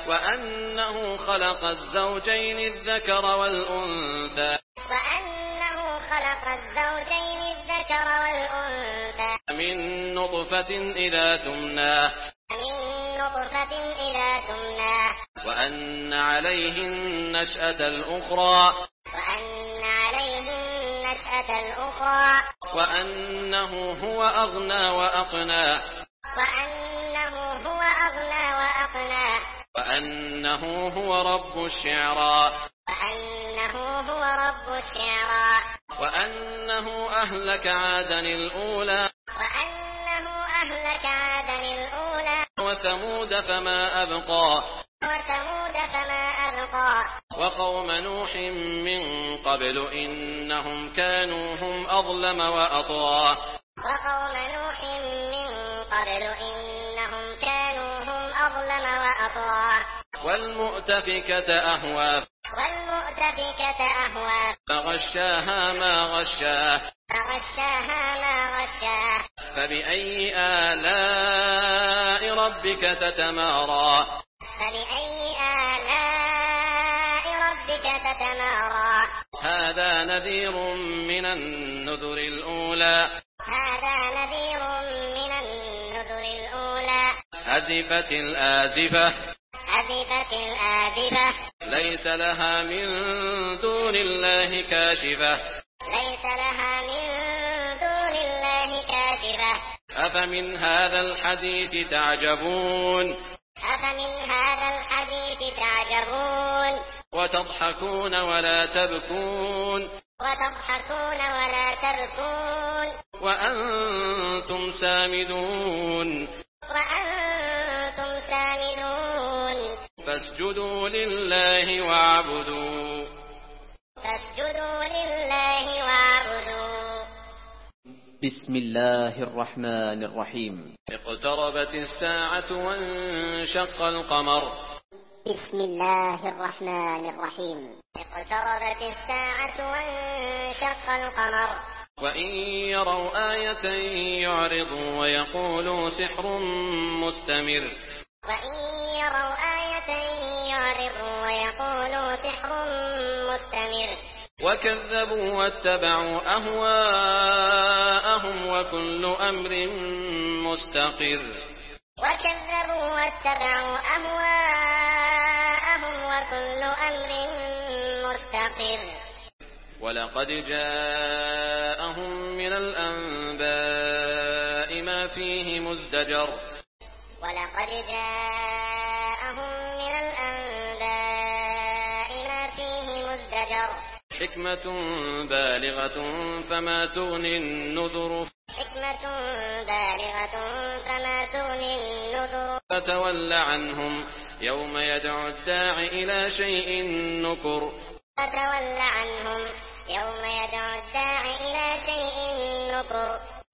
وأنه خلق الزوجين الذكر والأنثى من نطفة إذا تمنى وأن عليه النشأة الأخرى وأنه هو أغنى وأقنى وأنه هو رب الشعرى وأنه أهلك عادا الأولى وثمود فما أبقى وقوم نوح من قبل إنهم كانوا هم أظلم وأطغى والمؤتفكة أهوى فغشاها ما غشاه فبأي آلاء ربك تتمارى هذا نذير من النذر الأولى أزفت الآزفة ليس لها من دون الله كاشفة أفمن هذا الحديث تعجبون وتضحكون ولا تبكون وأنتم سامدون فاسجدوا لله واعبدوا بسم الله الرحمن الرحيم. اقتربت الساعة وانشق القمر. بسم الله الرحمن الرحيم. اقتربت الساعة وانشق القمر. وإن يروا آية يعرضوا ويقولوا سحر مستمر. وكذبوا واتبعوا أهواءهم وكل أمر مستقر. ولقد جاءهم من الأنباء ما فيه مزدجر. حكمة بالغة فما تغني النذر. فتول عنهم يوم يدعو الداع إلى شيء نكر.